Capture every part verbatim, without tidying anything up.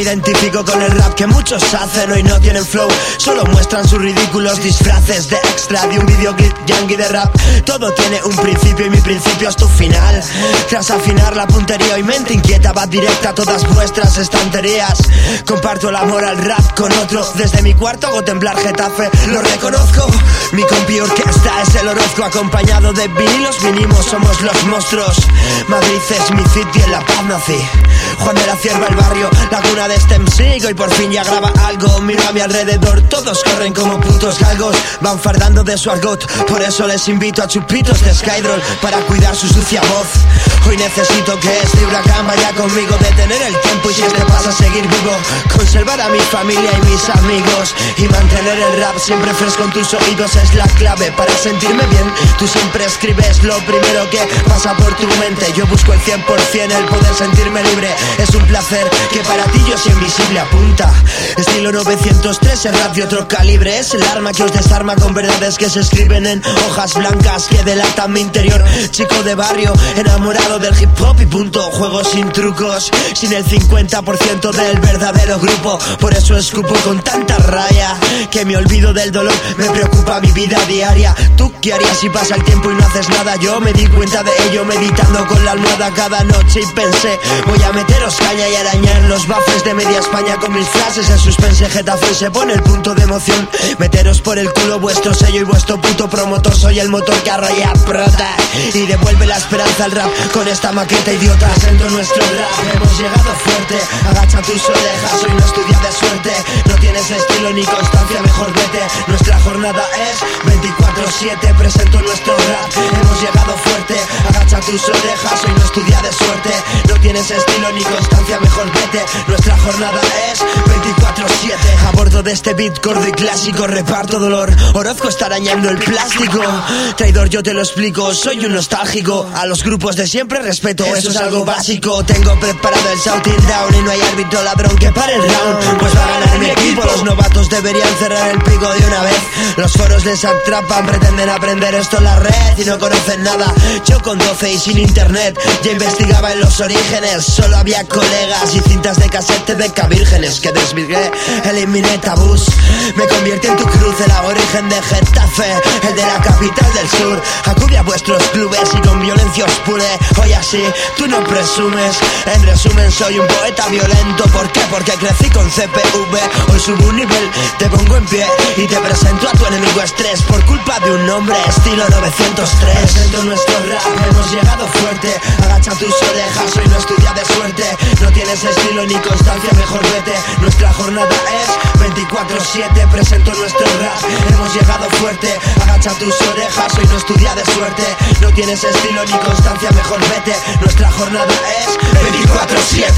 identifico con el rap que muchos hacen, hoy no tienen flow, solo muestran sus ridículos disfraces de extra de un videoclip yankee de rap. Todo tiene un principio y mi principio es tu final. Tras afinar la puntería y mente inquieta va directa a todas vuestras estanterías. Comparto el amor al rap con otro, desde mi cuarto hago temblar Getafe, lo reconozco. Mi compi orquesta es el Orozco, acompañado de vinilos mínimos, somos los monstruos. Madrid es mi city, en La Paz nací. Juan de la Cierva el barrio, la cuna de este M C, y por fin ya graba algo. Miro a mi alrededor, todos corren como putos galgos, van fardando de su argot. Por eso les invito a chupitos de Skydroll para cuidar su sucia voz. Hoy necesito que este huracán vaya conmigo, detener el tiempo y si este pasa seguir vivo. Conservar a mi familia y mis amigos y mantener el rap siempre fresco en tus oídos es la clave para sentirme bien. Tú siempre escribes lo primero que pasa por tu mente. Yo busco el cien por cien, el poder sentirme libre. Es un placer que para ti yo soy invisible. Apunta, estilo novecientos tres, el rap de otro calibre. Es el arma que os desarma con verdades que se escriben en hojas blancas que delatan mi interior. Chico de barrio, enamorado del hip hop y punto. Juego sin trucos, sin el cincuenta por ciento del verdadero grupo. Por eso escupo con tanta raya que me olvido del dolor, me preocupa mi vida diaria. ¿Tú qué harías si pasa el tiempo y no haces nada? Yo me di cuenta de ello meditando con la almohada cada noche y pensé, voy a meteros caña y arañar los baffles de media España con mis frases en suspense. Getafe se pone el punto de emoción, meteros por el culo vuestro sello y vuestro puto promotor. Soy el motor que arrolla prota y devuelve la esperanza al rap con esta maqueta idiota. Presento nuestro rap, hemos llegado fuerte. Agacha tus orejas, hoy no es tu día de suerte. No tienes estilo ni constancia, mejor vete. Nuestra jornada es veinticuatro siete. Presento nuestro rap, hemos llegado fuerte. Agacha tus orejas, hoy no es tu día de suerte. No tienes estilo ni constancia, mejor vete. Nuestra jornada es veinticuatro siete. A bordo de este beat gordo y clásico reparto dolor. Orozco está arañando el plástico. Traidor, yo te lo explico, soy un nostálgico. A los grupos de siempre respeto, eso es algo básico. Tengo preparado el shouting down y no hay árbitro ladrón que pare el round. Pues va a ganar mi equipo. Los novatos deberían cerrar el pico de una vez. Los foros les atrapan, pretenden aprender esto en la red y no conocen nada. Yo con doce y sin internet ya investigaba en los orígenes. Solo había colegas y cintas de cassette de cabírgenes que desvirgué, eliminé tabús. Me convierte en tu cruz, el aborigen de Getafe, el de la capital del sur. Acude a vuestros clubes y con violencia os pule. Hoy así, tú no presumes. En resumen, soy un poeta violento. ¿Por qué? Porque crecí con C P V. Hoy subo un nivel, te pongo en pie y te presento a tu enemigo estrés. Por culpa de un nombre, estilo novecientos tres. Presento nuestro rap, hemos llegado fuerte. Agacha tus orejas, hoy no es tu día de suerte. No tienes estilo ni constancia, mejor vete. Nuestra jornada es veinticuatro siete. Presento nuestro rap, hemos llegado fuerte. Agacha tus orejas, hoy no es tu día de suerte. No tienes estilo ni constancia, mejor vete. Nuestra jornada es veinticuatro siete.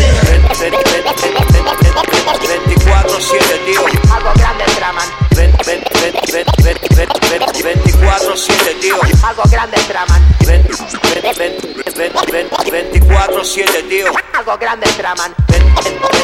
veinticuatro siete, tío. Algo grande traman. veinticuatro siete, tío. Algo grande traman. veinticuatro siete, tío. Algo grande traman.